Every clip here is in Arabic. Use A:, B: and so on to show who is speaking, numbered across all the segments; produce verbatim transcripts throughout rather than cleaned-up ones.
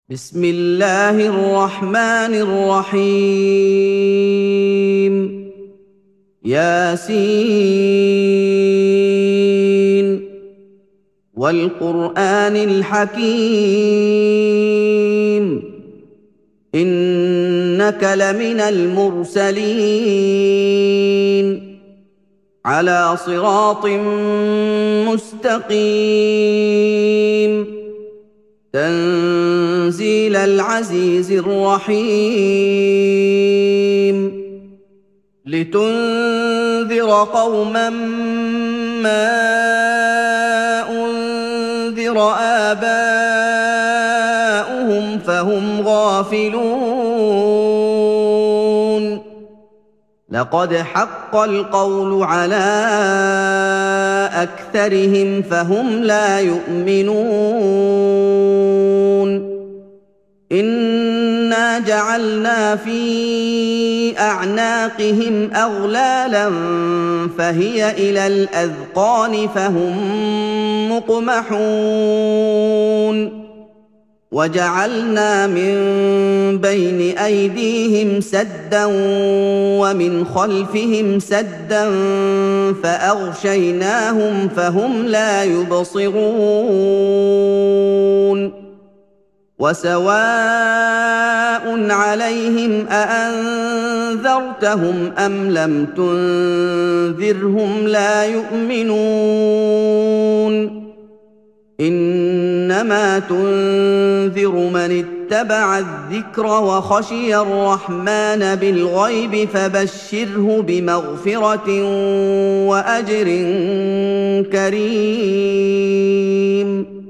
A: بسم الله الرحمن الرحيم ياسين والقرآن الحكيم إنك لمن المرسلين على صراط مستقيم تنزيل العزيز الرحيم لتنذر قوما ما أنذر آباؤهم فهم غافلون لقد حق القول على أكثرهم فهم لا يؤمنون إنا جعلنا في أعناقهم أغلالا فهي إلى الأذقان فهم مقمحون وجعلنا من بين أيديهم سدا ومن خلفهم سدا فأغشيناهم فهم لا يبصرون وسواء عليهم أأنذرتهم أم لم تنذرهم لا يؤمنون إنما تنذر من اتبع الذكر وخشي الرحمن بالغيب فبشره بمغفرة وأجر كريم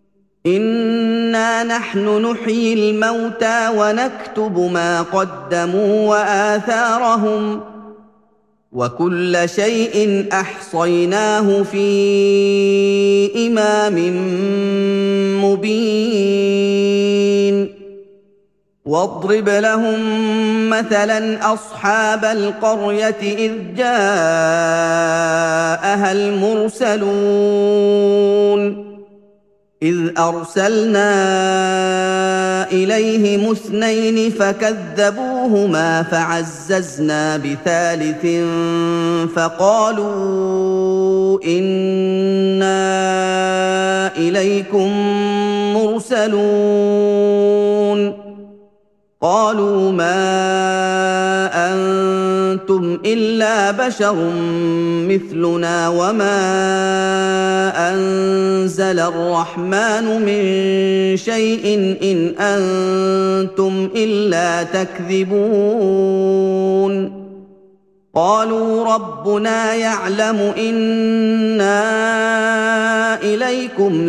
A: إنا نحن نحيي الموتى ونكتب ما قدموا وآثارهم وكل شيء أحصيناه في إمام مبين واضرب لهم مثلا أصحاب القرية إذ جاءها المرسلون إذ أرسلنا إليهم اثنين فكذبوهما فعززنا بثالث فقالوا إنا إليكم مرسلون قالوا ما أنتم إلا بشر مثلنا وما أنزل الرحمن من شيء إن أنتم إلا تكذبون قالوا ربنا يعلم إنا إليكم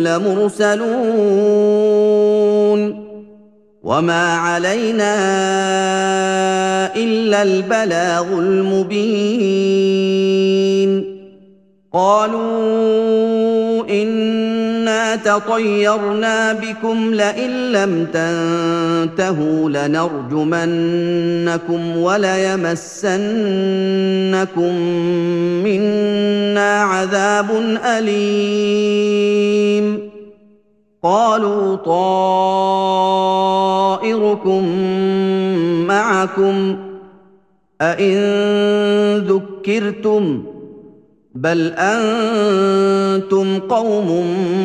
A: لمرسلون وما علينا إلا البلاغ المبين قالوا إنا تطيرنا بكم لئن لم تنتهوا لنرجمنكم وليمسنكم منا عذاب أليم قالوا طائركم معكم أئن ذكرتم بل أنتم قوم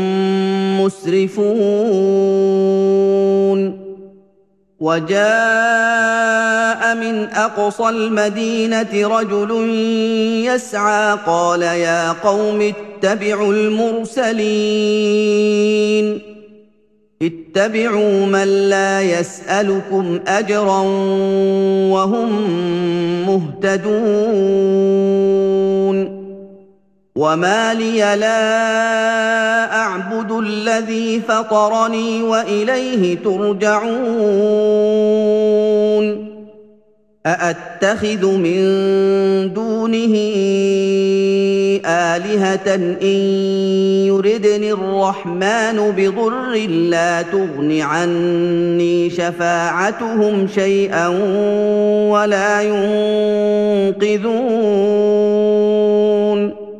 A: مسرفون وجاء من أقصى المدينة رجل يسعى قال يا قوم اتبعوا المرسلين اتبعوا من لا يسألكم أجرا وهم مهتدون وما لي لا أعبد الذي فطرني وإليه ترجعون أأتخذ من دونه آلهة إن يردني الرحمن بضر لا تغن عني شفاعتهم شيئا ولا ينقذون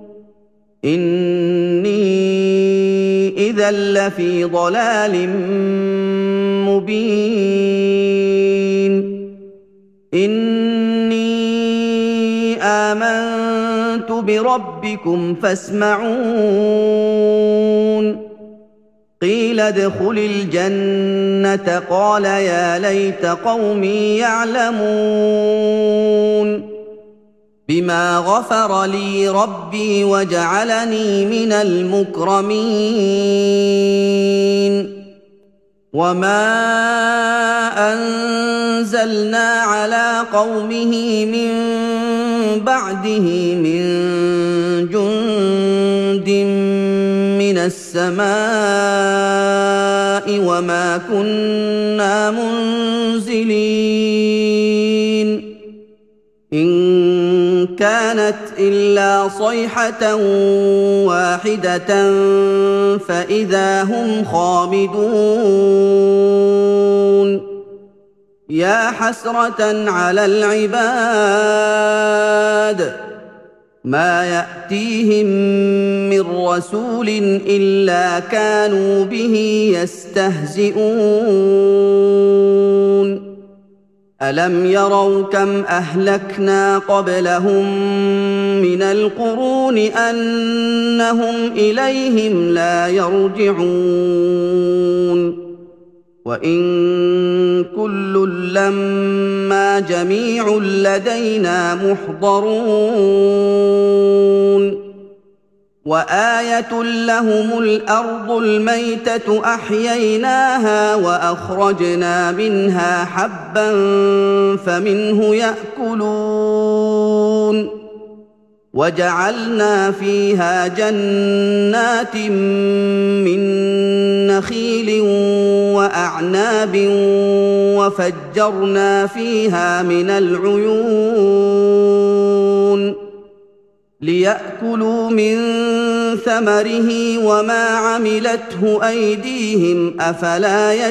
A: إني إذا لفي ضلال مبين مبين إني آمنت بربكم فاسمعون قيل ادخل الجنة قال يا ليت قومي يعلمون بما غفر لي ربي وجعلني من المكرمين وما أنزلنا على قومه من بعده من جند من السماء وما كنا منزلين إن كانت إلا صيحة واحدة فإذا هم خامدون يا حسرة على العباد ما يأتيهم من رسول إلا كانوا به يستهزئون ألم يروا كم أهلكنا قبلهم من القرون أنهم إليهم لا يرجعون وإن كل لما جميع لدينا محضرون وآية لهم الأرض الميتة أحييناها وأخرجنا منها حبا فمنه يأكلون وجعلنا فيها جنات من نخيل وأعناب وفجرنا فيها من العيون ليأكلوا من ثمره وما عملته أيديهم أفلا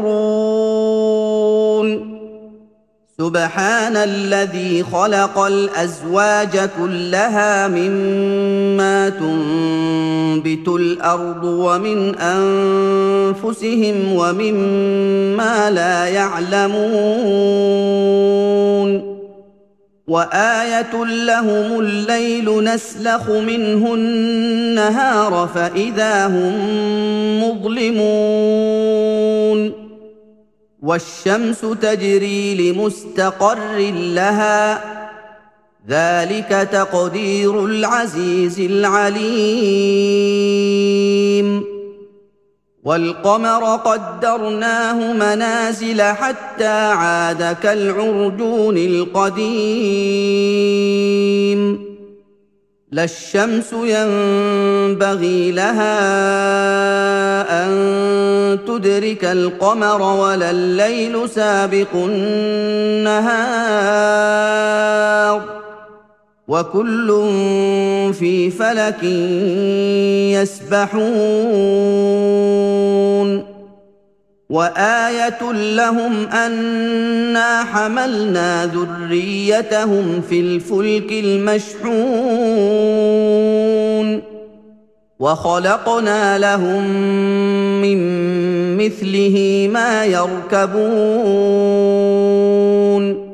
A: يشكرون سبحان الذي خلق الأزواج كلها مما تنبت الأرض ومن أنفسهم ومما لا يعلمون وآية لهم الليل نسلخ منه النهار فإذا هم مظلمون والشمس تجري لمستقر لها ذلك تقدير العزيز العليم والقمر قدرناه منازل حتى عاد كالعرجون القديم لا الشمس ينبغي لها أن تدرك القمر ولا الليل سابق النهار وكل في فلك يسبحون وآية لهم أنا حملنا ذريتهم في الفلك المشحون وخلقنا لهم من مثله ما يركبون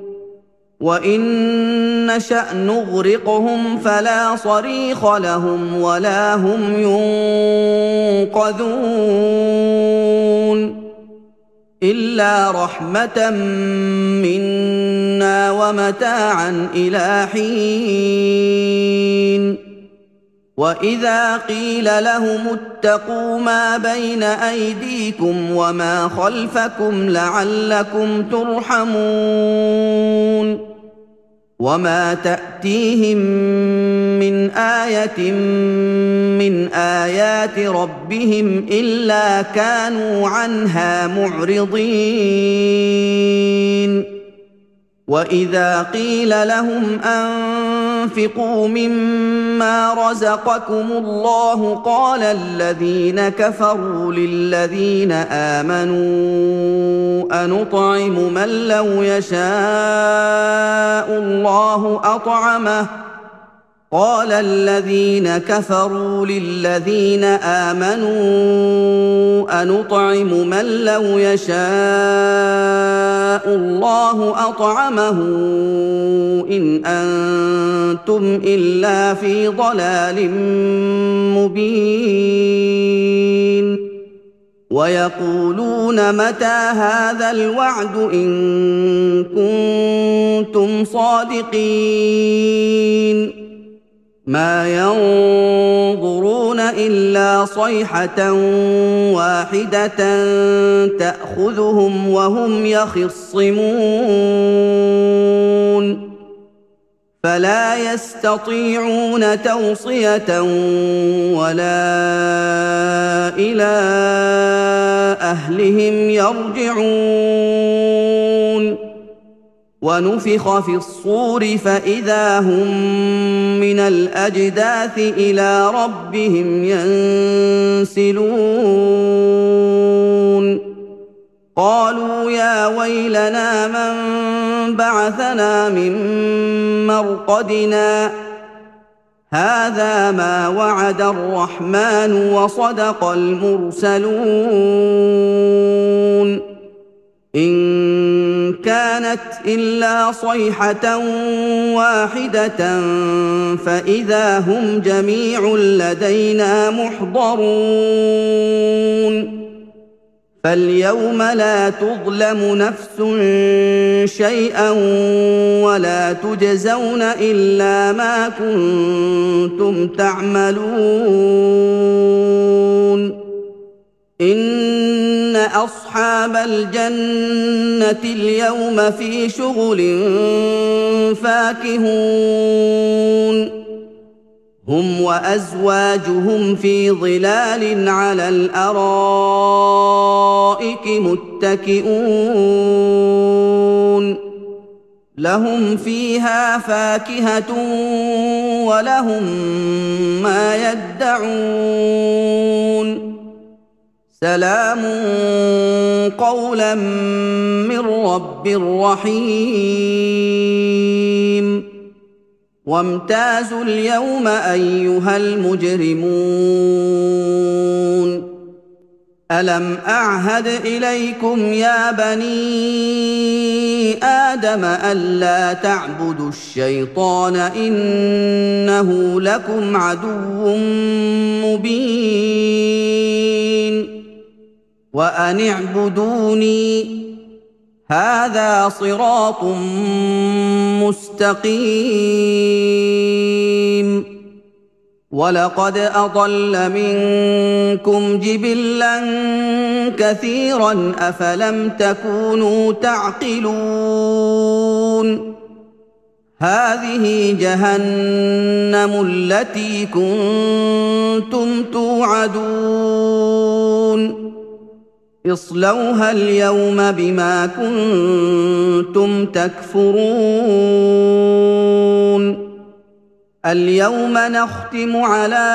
A: وإن نشأ نغرقهم فلا صريخ لهم ولا هم ينقذون إلا رحمة منا ومتاعا إلى حين وإذا قيل لهم اتقوا ما بين أيديكم وما خلفكم لعلكم ترحمون وما تأتيهم من آية من آيات ربهم إلا كانوا عنها معرضين وإذا قيل لهم أنفقوا مما رزقكم الله قال الذين كفروا للذين آمنوا أنطعم من لو يشاء الله أطعمه قال الذين كفروا للذين آمنوا أنطعم من لو يشاء الله أطعمه إن أنتم إلا في ضلال مبين ويقولون متى هذا الوعد إن كنتم صادقين ما ينظرون إلا صيحة واحدة تأخذهم وهم يخصمون فلا يستطيعون توصية ولا إلى أهلهم يرجعون ونفخ في الصور فإذا هم من الأجداث إلى ربهم ينسلون قالوا يا ويلنا من بعثنا من مرقدنا هذا ما وعد الرحمن وصدق المرسلون إن كانت إلا صيحة واحدة فإذا هم جميع لدينا محضرون فاليوم لا تظلم نفس شيئا ولا تجزون إلا ما كنتم تعملون إن أصحاب الجنة اليوم في شغل فاكهون هم وأزواجهم في ظلال على الأرائك متكئون لهم فيها فاكهة ولهم ما يدعون سلام قولا من رب رحيم وامتازوا اليوم أيها المجرمون ألم أعهد إليكم يا بني آدم ألا تعبدوا الشيطان إنه لكم عدو مبين وأن اعبدوني هذا صراط مستقيم ولقد أضل منكم جبلا كثيرا أفلم تكونوا تعقلون هذه جهنم التي كنتم توعدون اصلوها اليوم بما كنتم تكفرون اليوم نختم على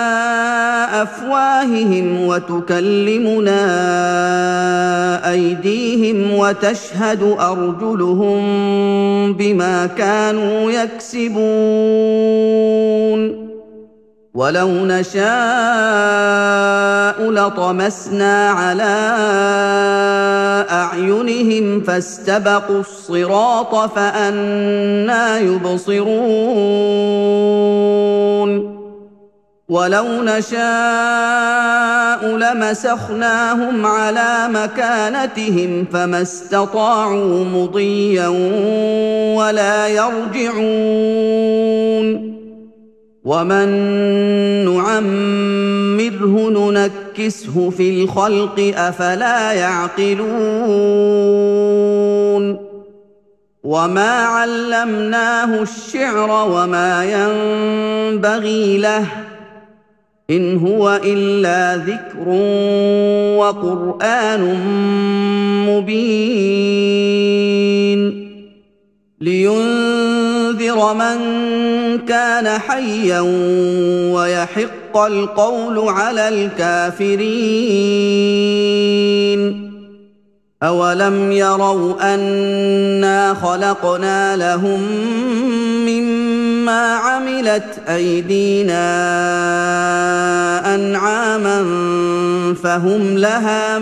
A: أفواههم وتكلمنا أيديهم وتشهد أرجلهم بما كانوا يكسبون ولو نشاء لطمسنا على أعينهم فاستبقوا الصراط فأنى يبصرون ولو نشاء لمسخناهم على مكانتهم فما استطاعوا مضيا ولا يرجعون ومن نعمره ننكسه في الخلق أفلا يعقلون وما علمناه الشعر وما ينبغي له إن هو إلا ذكر وقرآن مبين لينذر من كان حيا ويحق القول على الكافرين أَوَلَمْ يَرَوْا أَنَّا خَلَقْنَا لَهُم مِّمَّا عَمِلَتْ أَيْدِينَا أَنْعَامًا فَهُمْ لَهَا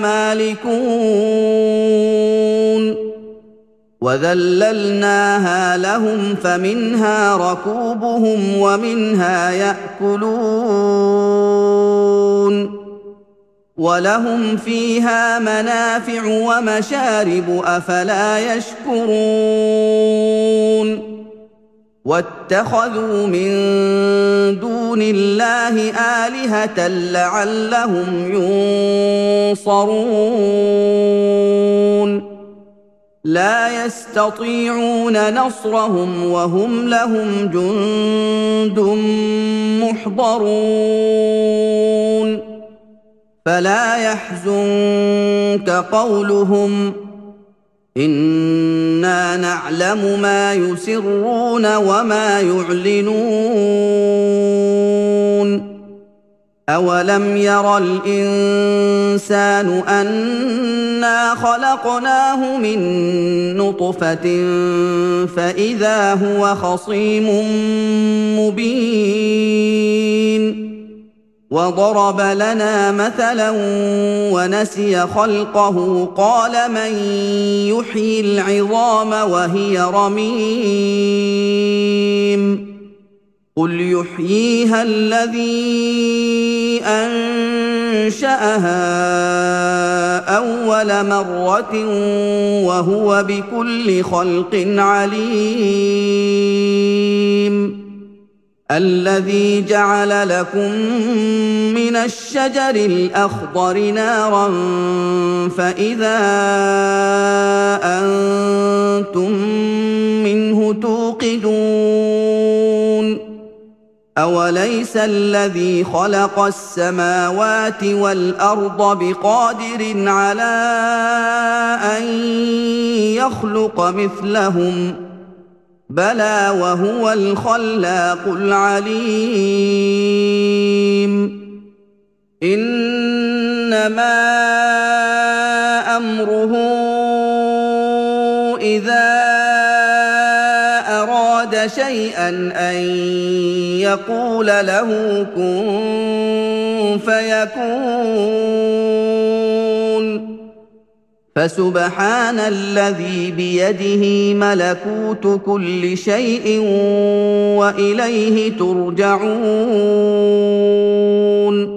A: مَالِكُونَ وَذَلَّلْنَاهَا لَهُمْ فَمِنْهَا رَكُوبُهُمْ وَمِنْهَا يَأْكُلُونَ وَلَهُمْ فِيهَا مَنَافِعُ وَمَشَارِبُ أَفَلَا يَشْكُرُونَ وَاتَّخَذُوا مِن دُونِ اللَّهِ آلِهَةً لَّعَلَّهُمْ يُنصَرُونَ لَا يَسْتَطِيعُونَ نَصْرَهُمْ وَهُمْ لَهُمْ جُندٌ مُّحْضَرُونَ فَلَا يَحْزُنكَ قَوْلُهُمْ ۘ إِنَّا نَعْلَمُ مَا يُسِرُّونَ وَمَا يُعْلِنُونَ أَوَلَمْ يَرَ الْإِنسَانُ أَنَّا خَلَقْنَاهُ مِن نُّطْفَةٍ فَإِذَا هُوَ خَصِيمٌ مُّبِينٌ وَضَرَبَ لَنَا مَثَلًا وَنَسِيَ خَلْقَهُ قَالَ مَن يُحْيِي الْعِظَامَ وَهِيَ رَمِيمٌ قُلْ يُحْيِيهَا الَّذِي أَنشَأَهَا أَوَّلَ مَرَّةٍ وَهُوَ بِكُلِّ خَلْقٍ عَلِيمٌ الَّذِي جَعَلَ لَكُم مِّنَ الشَّجَرِ الْأَخْضَرِ نَارًا فَإِذَا أَنتُم مِّنْهُ تُوقِدُونَ أَوَلَيْسَ الَّذِي خَلَقَ السَّمَاوَاتِ وَالْأَرْضَ بِقَادِرٍ عَلَىٰ أَن يَخْلُقَ مِثْلَهُم ۚ بَلَىٰ وَهُوَ الْخَلَّاقُ الْعَلِيمُ إِنَّمَا أَمْرُهُ إِذَا أَرَادَ شَيْئًا أَن يَقُولَ لَهُ كُن فَيَكُونُ فَسُبْحَانَ الَّذِي بِيَدِهِ مَلَكُوتُ كُلِّ شَيْءٍ وَإِلَيْهِ تُرْجَعُونَ